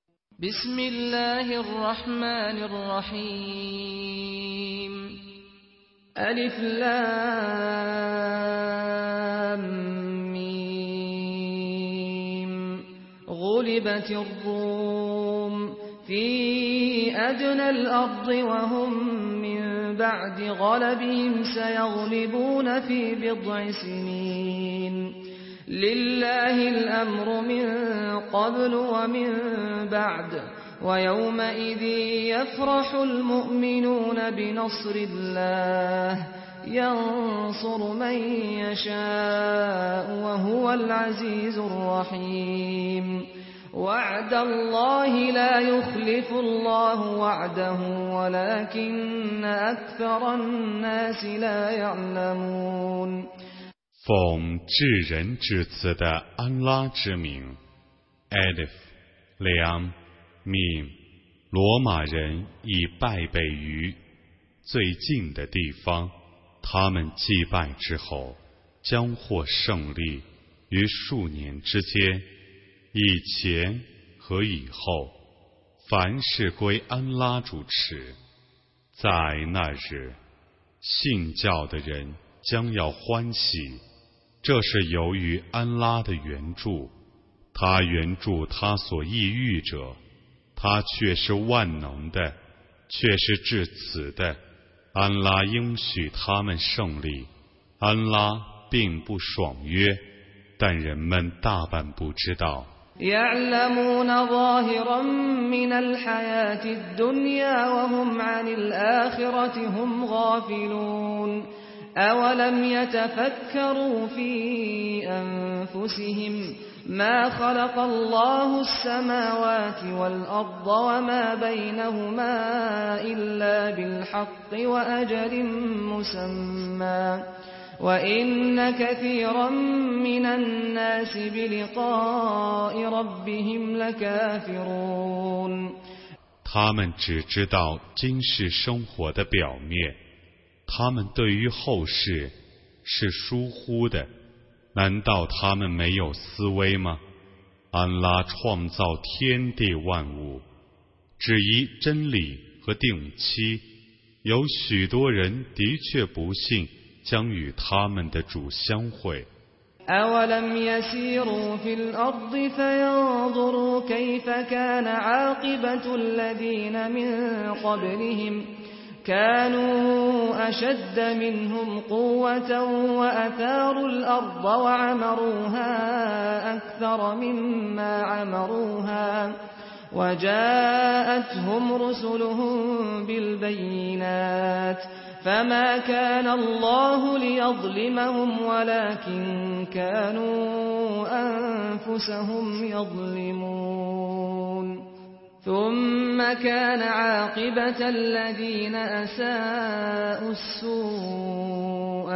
بسم الله الرحمن الرحيم ألف لام ميم غلبت الروم في أدنى الأرض وهم من بعد غلبهم سيغلبون في بضع سنين لله الأمر من قبل ومن بعد ويومئذ يفرح المؤمنون بنصر الله ينصر من يشاء وهو العزيز الرحيم وعد الله لا يخلف الله وعده ولكن أكثر الناس لا يعلمون 奉至仁至慈的安拉之名 Alif Lam Mim 罗马人已败北于最近的地方，他们祭拜之后将获胜利于数年之间，以前和以后，凡事归安拉主持。在那日，信教的人将要欢喜，这是由于安拉的援助，他援助他所抑郁者，他却是万能的，却是至此的。安拉应许他们胜利，安拉并不爽约，但人们大半不知道。 يعلمون ظاهرا من الحياة الدنيا وهم عن الآخرة هم غافلون أولم يتفكروا في أنفسهم ما خلق الله السماوات والأرض وما بينهما إلا بالحق وأجل مسمى وإن كثيرا من الناس بلقاء ربهم لكافرون 他们只知道今世生活的表面，他们对于后世是疏忽的。难道他们没有思维吗？安拉创造天地万物，只依真理和定期，有许多人的确不信将与他们的主相会。 أولم يسيروا في الأرض فينظروا كيف كان عاقبة الذين من قبلهم كانوا أشد منهم قوة وأثاروا الأرض وعمروها أكثر مما عمروها وجاءتهم رسلهم بالبينات فما كان الله ليظلمهم ولكن كانوا أنفسهم يظلمون ثم كان عاقبة الذين أساءوا السوء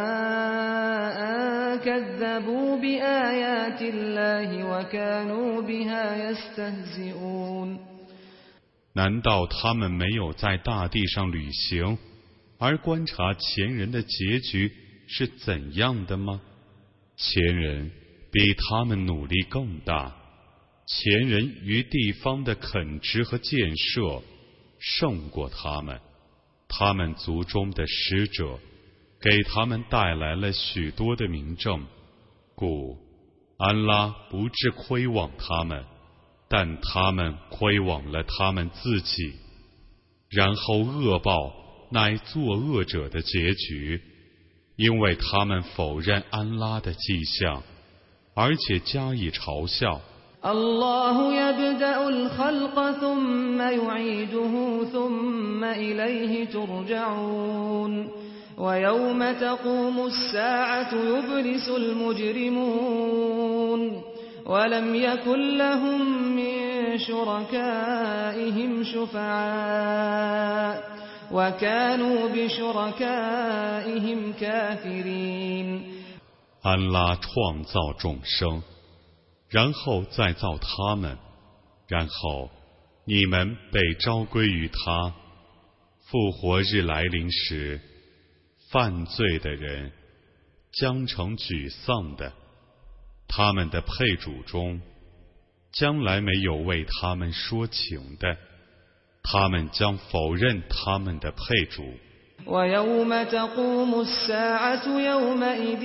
أن كذبوا بآيات الله وكانوا بها يستهزئون 难道他们没有在大地上旅行，而观察前人的结局是怎样的吗？前人比他们努力更大，前人于地方的垦殖和建设胜过他们，他们族中的使者给他们带来了许多的明证，故安拉不致亏枉他们，但他们亏枉了他们自己，然后恶报乃作恶者的结局，因为他们否认安拉的迹象，而且加以嘲笑。 الله يبدأ الخلق ثم يعيده ثم إليه ترجعون ويوم تقوم الساعة يبلس المجرمون ولم يكن لهم من شركائهم شفعاء وكانوا بشركائهم كافرين 安拉创造众生，然后再造他们，然后你们被召归于他。复活日来临时，犯罪的人将成沮丧的，他们的配主中将来没有为他们说情的，他们将否认他们的配主。 ويوم تقوم الساعة يومئذ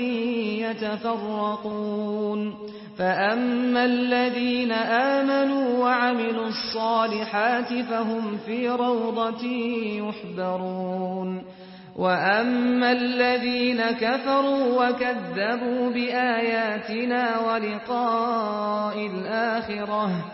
يتفرقون فأما الذين آمنوا وعملوا الصالحات فهم في روضة يحبرون وأما الذين كفروا وكذبوا بآياتنا ولقاء الآخرة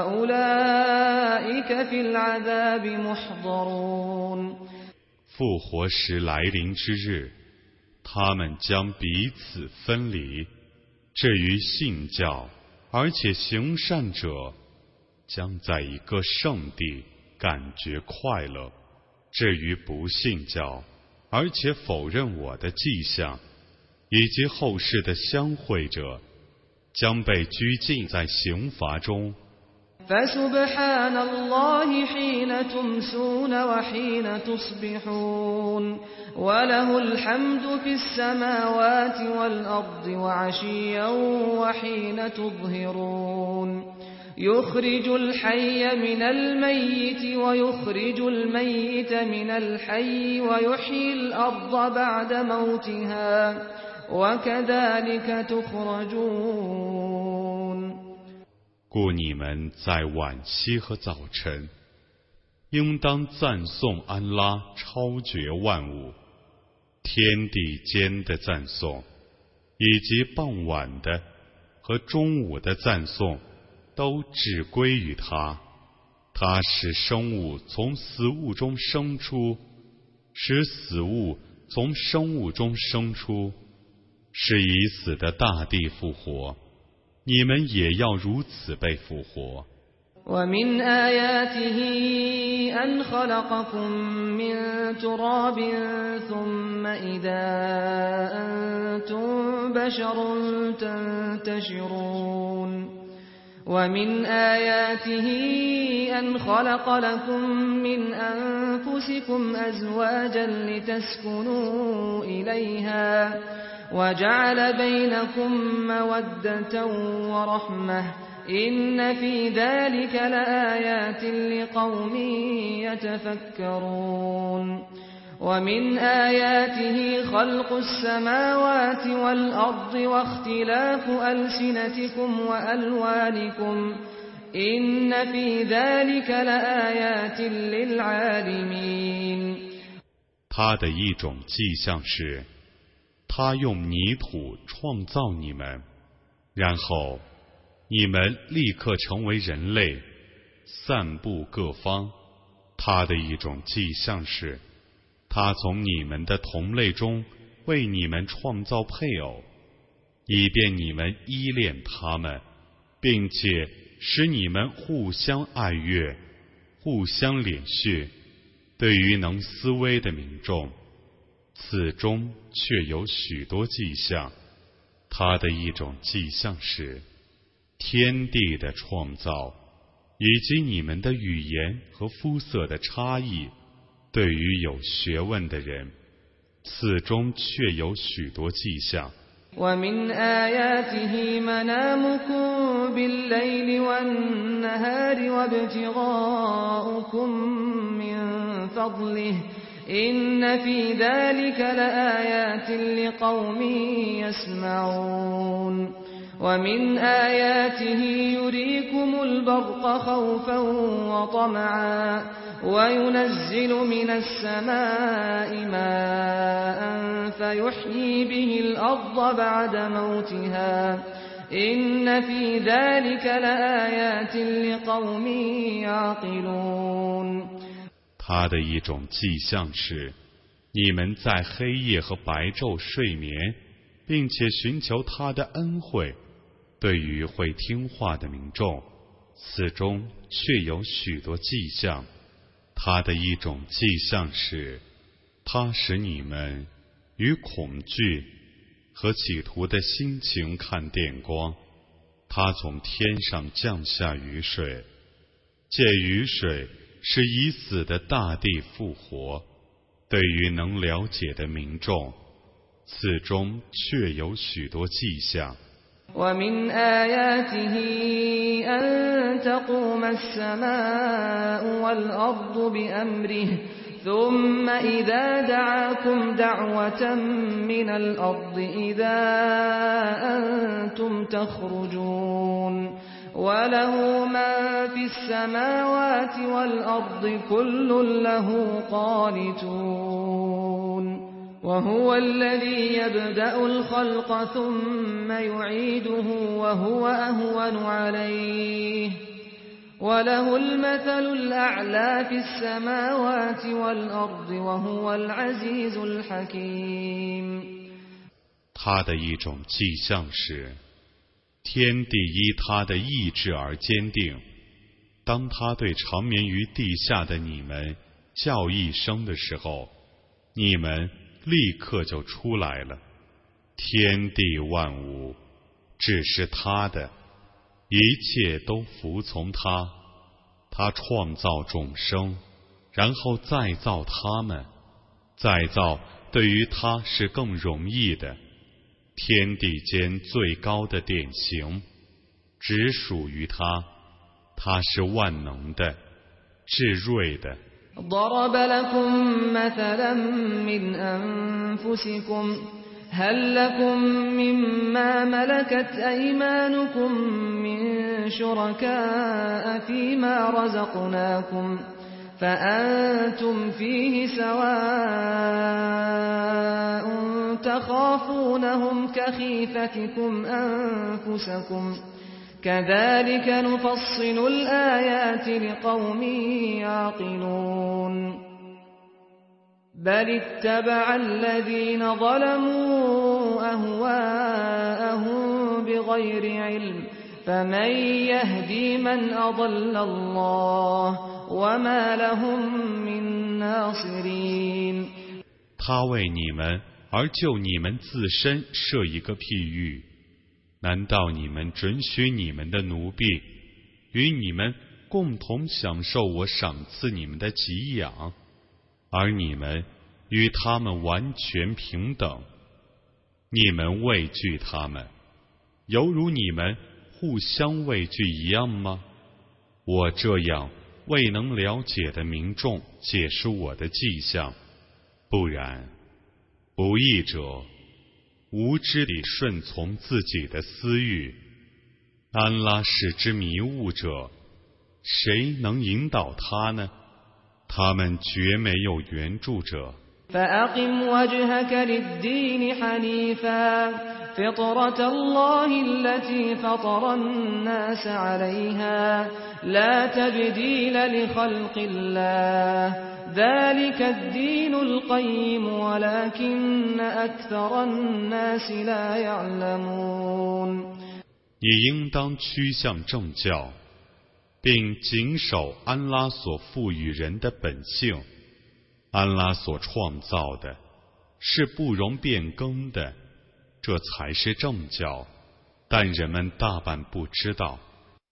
فأولئك في العذاب محضرون。 复活时来临之日，他们将彼此分离。至于信教而且行善者，将在一个圣地感觉快乐；至于不信教而且否认我的迹象以及后世的相会者，将被拘禁在刑罚中。 فسبحان الله حين تمسون وحين تصبحون وله الحمد في السماوات والأرض وعشيا وحين تظهرون يخرج الحي من الميت ويخرج الميت من الحي ويحيي الأرض بعد موتها وكذلك تخرجون。 故你们在晚期和早晨，应当赞颂安拉超绝万物，天地间的赞颂，以及傍晚的和中午的赞颂，都只归于他。他使生物从死物中生出，使死物从生物中生出，使已死的大地复活。你们也要如此被复活。 ومن آياته أن خلقكم من تراب ثم إذا أنتم بشر تنتشرون ومن آياته أن خلق لكم من أنفسكم أزواجا لتسكنوا إليها وجعل بينكم مودة ورحمة إن في ذلك لآيات لقوم يتفكرون ومن آياته خلق السماوات والأرض واختلاف ألسنتكم وألوانكم إن في ذلك لآيات للعالمين。 他的一种迹象是他用泥土创造你们，然后你们立刻成为人类，散布各方。他的一种迹象是他从你们的同类中为你们创造配偶，以便你们依恋他们，并且使你们互相爱悦，互相怜恤。对于能思维的民众，此中却有许多迹象。他的一种迹象是天地的创造，以及你们的语言和肤色的差异。对于有学问的人，此中却有许多迹象。 ومن آياته منامكم بالليل والنهار وابتغاؤكم من فضله إن في ذلك لآيات لقوم يسمعون ومن آياته يريكم البرق خوفا وطمعا وينزل من السماء ماء فيحيي به الأرض بعد موتها إن في ذلك لآيات لقوم يعقلون。 他的一种迹象是你们在黑夜和白昼睡眠，并且寻求他的恩惠。对于会听话的民众，此中却有许多迹象。他的一种迹象是他使你们与恐惧和企图的心情看电光。他从天上降下雨水，借雨水使已死的大地复活。对于能了解的民众，此中确有许多迹象。 ومن آياته أن تقوم السماء والأرض بأمره ثم إذا دعاكم دعوة من الأرض إذا أنتم تخرجون وله ما في السماوات والأرض كل له قانتون وهو الذي يبدأ الخلق ثم يعيده وهو أهون عليه وله المثل الأعلى في السماوات والأرض وهو العزيز الحكيم。 他的一种迹象是，天地依他的意志而坚定。当他对长眠于地下的你们叫一声的时候，你们立刻就出来了。天地万物只是他的，一切都服从他。他创造众生，然后再造他们。再造对于他是更容易的。天地间最高的典型只属于他，他是万能的，至睿的。 ضرب لكم مثلا من أنفسكم هل لكم مما ملكت أيمانكم من شركاء فيما رزقناكم فأنتم فيه سواء تخافونهم كخيفتكم أنفسكم كذلك نفصل الآيات لقوم يعقلون بل اتبع الذين ظلموا أهواءهم بغير علم فمن يهدي من أضل الله وما لهم من ناصرين。 他为你们而就你们自身设一个譬喻，难道你们准许你们的奴婢与你们共同享受我赏赐你们的给养，而你们与他们完全平等？你们畏惧他们，犹如你们互相畏惧一样吗？我这样未能了解的民众解释我的迹象，不然不义者无知地顺从自己的私欲，安拉使之迷雾者，谁能引导他呢？他们绝没有援助者。 فأقم وجهك للدين حنيفا فطرة الله التي فطر الناس عليها لا تبديل لخلق الله ذلك الدين القيم ولكن أكثر الناس لا يعلمون。 你应当趋向正教，并谨守安拉所赋予人的本性。安拉所创造的是不容变更的，这才是正教，但人们大半不知道。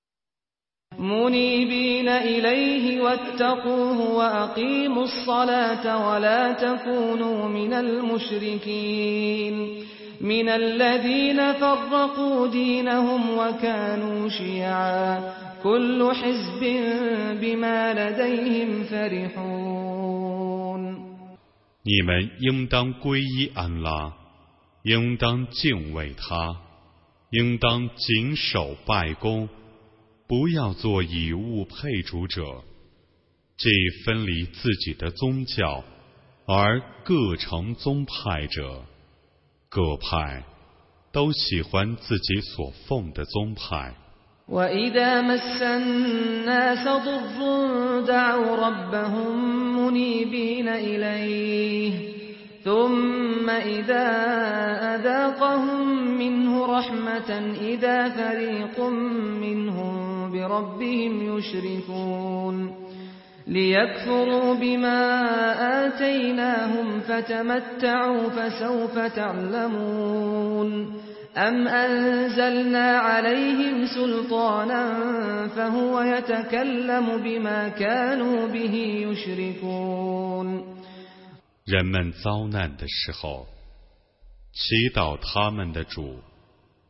منيبين إليه واتقوه وأقيموا الصلاة ولا تكونوا من المشركين من الذين فرقوا دينهم وكانوا شيعا كل حزب بما لديهم فرحون。 你们应当皈依安拉，应当敬畏他，应当谨守拜功，不要做以物配主者，既分离自己的宗教，而各成宗派者，各派都喜欢自己所奉的宗派。 وإذا مس الناس ضر دعوا ربهم منيبين إليه ثم إذا أذاقهم منه رحمة إذا فريق منهم بربهم يشركون ليكفروا بما آتيناهم فتمتعوا فسوف تعلمون أم أنزلنا عليهم سلطانا فهو يتكلم بما كانوا به يشركون。 人们遭难的时候，祈祷他们的主，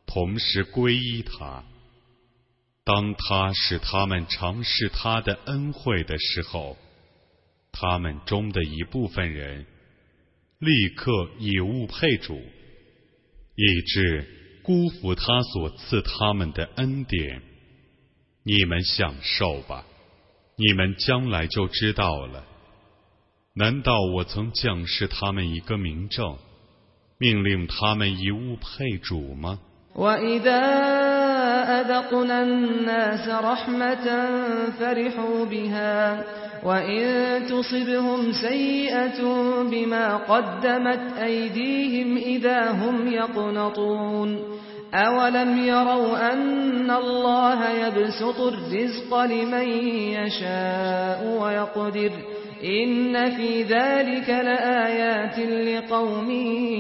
同时皈依他。当他使他们尝试他的恩惠的时候，他们中的一部分人立刻以物配主，以致辜负他所赐他们的恩典。你们享受吧，你们将来就知道了。难道我曾降示他们一个明证，命令他们以物配主吗？ وَإِذَا أَذَقْنَا النَّاسَ رَحْمَةً فَرِحُوا بِهَا وَإِن تُصِبْهُمْ سَيِّئَةٌ بِمَا قَدَّمَتْ أَيْدِيهِمْ إِذَا هُمْ يَقْنَطُونَ أَوَلَمْ يَرَوْا أَنَّ اللَّهَ يَبْسُطُ الرِّزْقَ لِمَن يَشَاءُ وَيَقْدِرُ إِنَّ فِي ذَلِكَ لَآيَاتٍ لِقَوْمٍ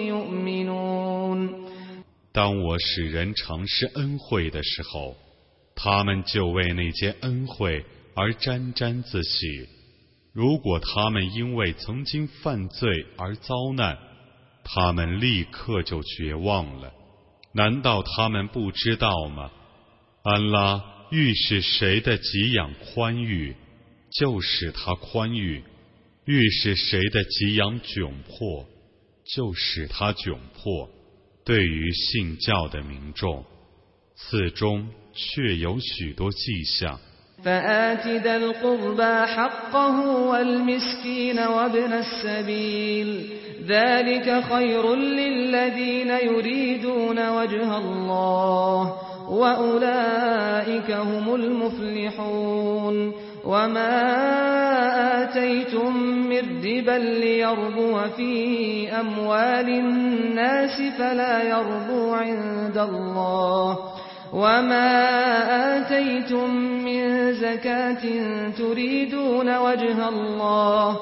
يُؤْمِنُونَ 当我使人尝试恩惠的时候，他们就为那些恩惠而沾沾自喜。如果他们因为曾经犯罪而遭难，他们立刻就绝望了。难道他们不知道吗？安拉欲使谁的给养宽裕，就使他宽裕；欲使谁的给养窘迫，就使他窘迫。对于信教的民众，此中确有许多迹象。 فآت ذا القربى حقه والمسكين وابن السبيل ذلك خير للذين يريدون وجه الله وأولئك هم المفلحون وما آتيتم من ربا ليربو في أموال الناس فلا يربو عند الله وما آتيتم من زكاة تريدون وجه الله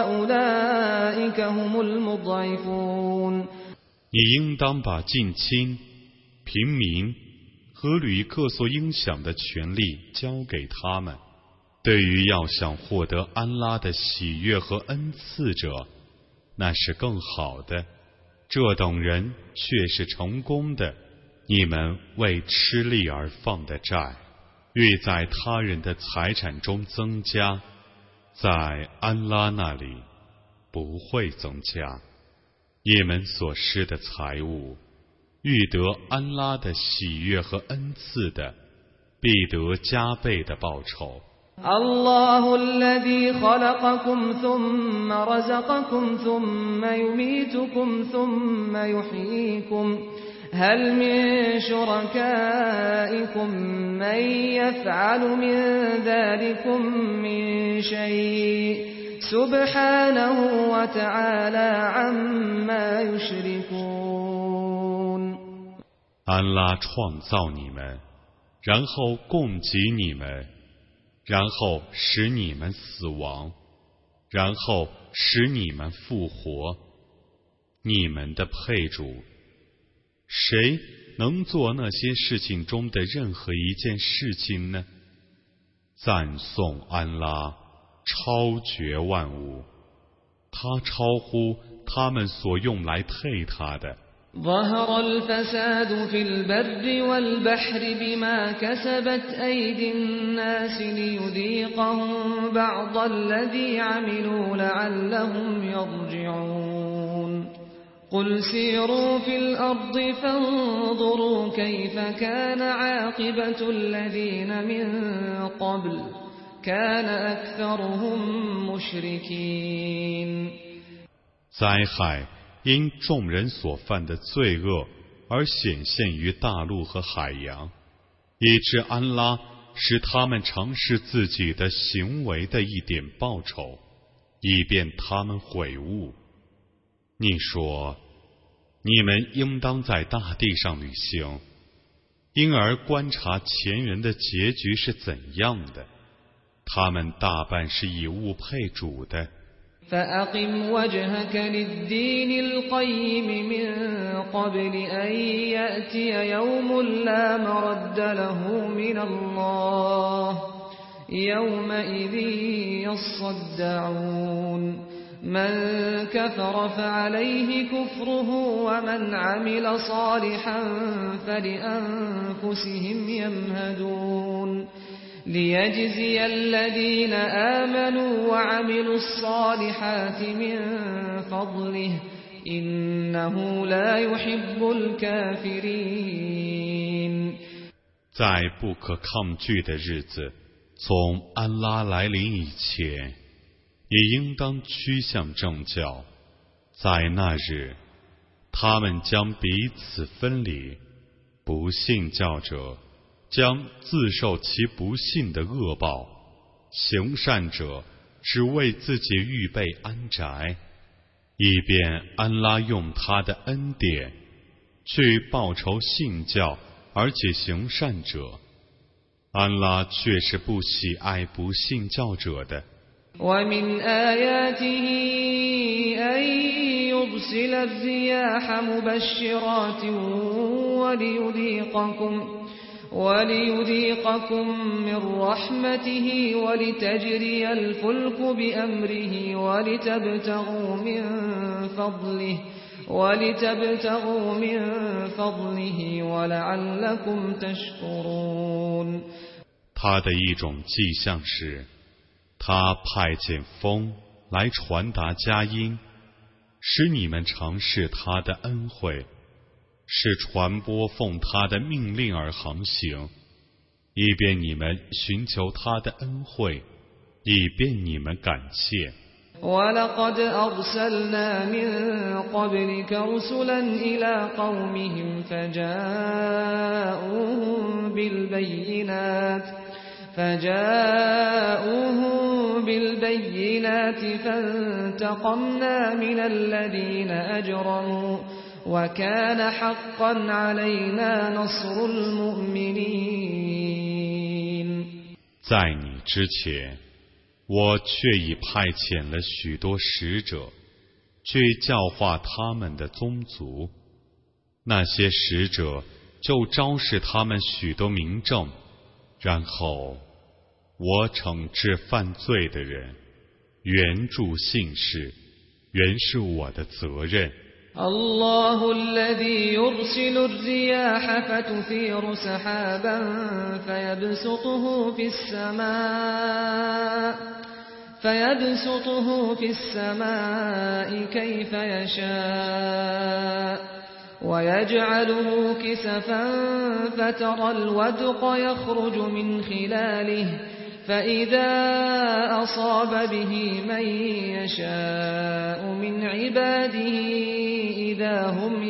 فأولئك هم المضعفون 你应当把近亲、平民和旅客所应享的权利交给他们。对于要想获得安拉的喜悦和恩赐者，那是更好的。这等人却是成功的。你们为吃力而放的债，欲在他人的财产中增加，在安拉那里不会增加。你们所施的财物，欲得安拉的喜悦和恩赐的，必得加倍的报酬。 الله الذي خلقكم ثم رزقكم ثم يميتكم ثم يحييكم هل من شركائكم من يفعل من ذلكم من شيء سبحانه وتعالى عما يشركون 安拉创造你们，然后供给你们，然后使你们死亡，然后使你们复活。你们的配主，谁能做那些事情中的任何一件事情呢？赞颂安拉，超绝万物，他超乎他们所用来配他的。 ظهر الفساد في البر والبحر بما كسبت أيدي الناس ليذيقهم بعض الذي عملوا لعلهم يرجعون قل سيروا في الأرض فانظروا كيف كان عاقبة الذين من قبل كان أكثرهم مشركين 灾害因众人所犯的罪恶而显现于大陆和海洋，以致安拉使他们尝试自己的行为的一点报酬，以便他们悔悟。你说，你们应当在大地上旅行，因而观察前人的结局是怎样的，他们大半是以物配主的。 فأقم وجهك للدين القيم من قبل أن يأتي يوم لا مرد له من الله يومئذ يصدعون من كفر فعليه كفره ومن عمل صالحا فلأنفسهم يمهدون ليجزي الذين آمنوا وعملوا الصالحات من فضله إنه لا يحب الكافرين。 在不可抗拒的日子，从安拉来临以前，也应当趋向正教。在那日，他们将彼此分离，不信教者将自受其不信的恶报，行善者只为自己预备安宅，以便安拉用他的恩典去报仇信教而且行善者。安拉却是不喜爱不信教者的。 ومن آياته أن يرسل الرياح مبشرات وليذيقكم من رحمته ولتجري الفلك بأمره ولتبتغوا من فضله ولعلكم تشكرون。 他的一种迹象是，他派遣风来传达佳音，使你们尝试他的恩惠，是传播奉他的命令而航行，以便你们寻求他的恩惠，以便你们感谢。 وَلَقَدْ أَرْسَلْنَا مِن قَبْلِكَ رُسُلًا إِلَى قَوْمِهِمْ فجاءوهم بالبينات فانتقمنا من الذين أجرموا وكان حقا علينا نصر المؤمنين。 在你之前，我却已派遣了许多使者，去教化他们的宗族。那些使者就昭示他们许多明证，然后我惩治犯罪的人，援助信士，原是我的责任。 الله الذي يرسل الرياح فتثير سحابا فيبسطه في السماء كيف يشاء ويجعله كسفا فترى الودق يخرج من خلاله فإذا أصاب به من يشاء من عباده إذا هم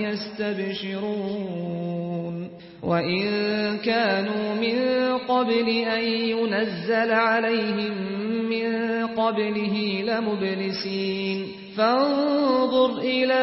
يستبشرون وإن كانوا من قبل أن ينزل عليهم من قبله لمبلسين فانظر إلى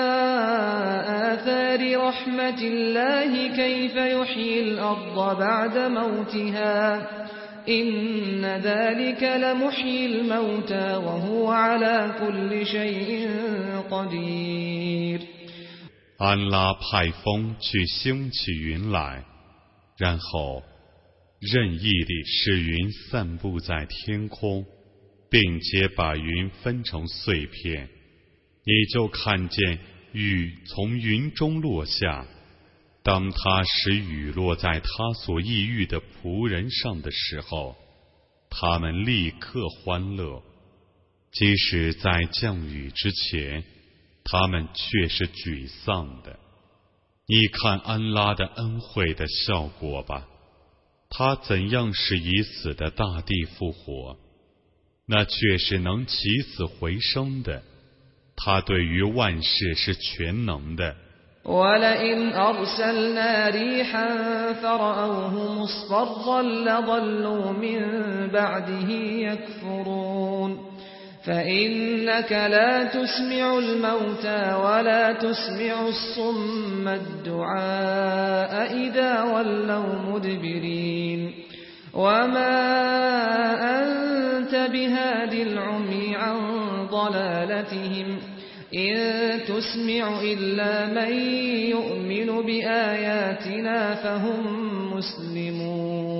آثار رحمة الله كيف يحيي الأرض بعد موتها إن ذلك لمحيي الموتى وهو على كل شيء قدير。 安拉派风去兴起云来，然后任意地使云散布在天空，并且把云分成碎片，你就看见雨从云中落下。当他使雨落在他所抑郁的仆人上的时候，他们立刻欢乐；即使在降雨之前，他们却是沮丧的。你看安拉的恩惠的效果吧，他怎样使已死的大地复活，那却是能起死回生的，他对于万事是全能的。 وَلَئِنْ أَرْسَلْنَا رِيحًا فَرَأَوْهُ مُصْفَرًّا لَظَلُّوا مِنْ بَعْدِهِ يَكْفُرُونَ فَإِنَّكَ لَا تُسْمِعُ الْمَوْتَى وَلَا تُسْمِعُ الصُّمَّ الدُّعَاءَ إِذَا وَلَّوْا مُدْبِرِينَ وَمَا أَنْتَ بِهَادِ الْعُمْيِ عَنْ ضَلَالَتِهِمْ إِن تُسْمِعُ إِلَّا مَن يُؤْمِنُ بِآيَاتِنَا فَهُمْ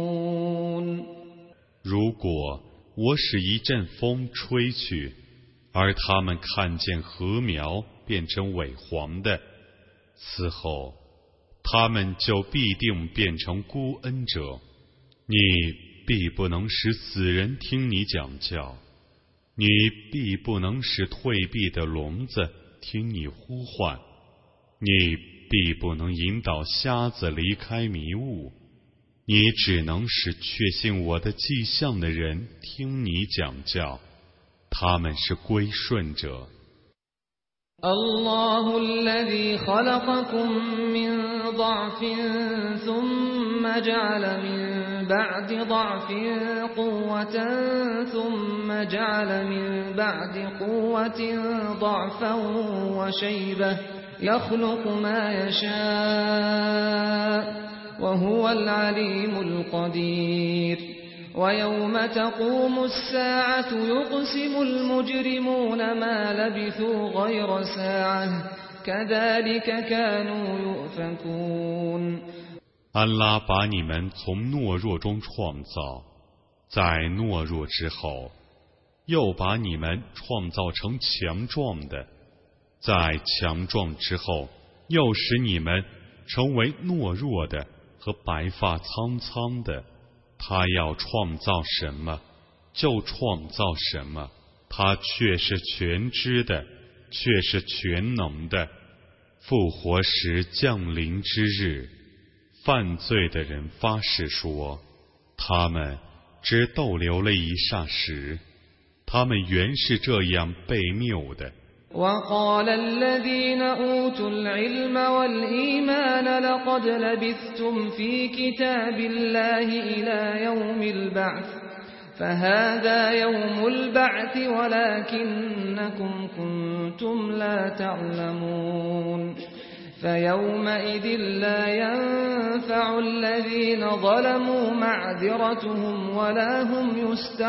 مُسْلِمُونَ。 如果我使一阵风吹去， 而他们看见禾苗变成萎黄的，此后他们就必定变成孤恩者。你必不能使死人听你讲教，你必不能使退避的聋子听你呼唤，你必不能引导瞎子离开迷雾，你只能使确信我的迹象的人听你讲教，他们是归顺者。 الله الذي خلقكم من ضعف ثم جعل من بعد ضعف قوة ثم جعل من بعد قوة ضعفا وشيبة يخلق ما يشاء وهو العليم القدير ويوم تقوم الساعة يقسم المجرمون ما لبثوا غير ساعة كذلك كانوا يؤفكون。 安拉把你们从懦弱中创造，在懦弱之后，又把你们创造成强壮的，在强壮之后，又使你们成为懦弱的和白发苍苍的。他要创造什么，就创造什么，他却是全知的，却是全能的。复活时降临之日，犯罪的人发誓说，他们只逗留了一霎时，他们原是这样被谬的。 وقال الذين أوتوا العلم والإيمان لقد لبثتم في كتاب الله إلى يوم البعث فهذا يوم البعث ولكنكم كنتم لا تعلمون فيومئذ لا ينفع الذين ظلموا معذرتهم ولا هم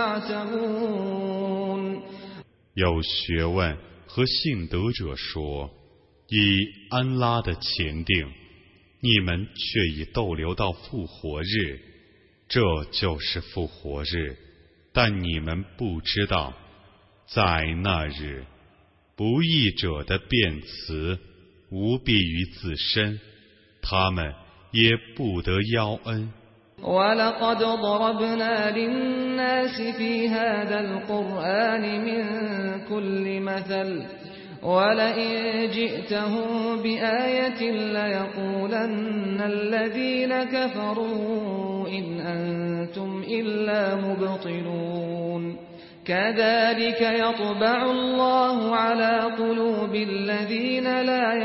يستعتبون。 有学问和信德者说，以安拉的前定，你们却已逗留到复活日，这就是复活日，但你们不知道，在那日，不义者的辩词无裨于自身，他们也不得邀恩。 وَلَقَدْ ضَرَبْنَا لِلنَّاسِ فِي هَذَا الْقُرْآنِ مِنْ كُلِّ مَثَلٍ وَلَئِنْ جِئْتَهُمْ بِآيَةٍ لَيَقُولَنَّ الَّذِينَ كَفَرُوا إِنْ أَنْتُمْ إِلَّا مُبْطِلُونَ كَذَلِكَ يَطْبَعُ اللَّهُ عَلَى قُلُوبِ الَّذِينَ لَا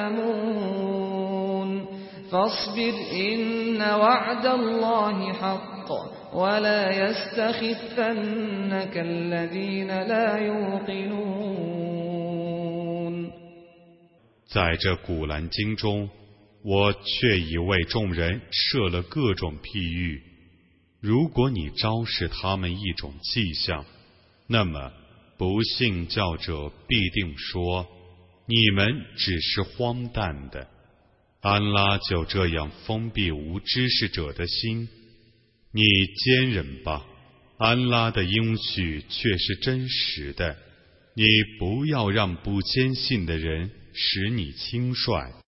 يَعْلَمُونَ فاصبر إن وعد الله حق ولا يستخفنك الذين لا يوقنون。 在这古兰经中，我却已为众人设了各种譬喻。如果你昭示他们一种迹象，那么不信教者必定说，你们只是荒诞的。安拉就这样封闭无知识者的心，你坚忍吧，安拉的应许却是真实的，你不要让不坚信的人使你轻率。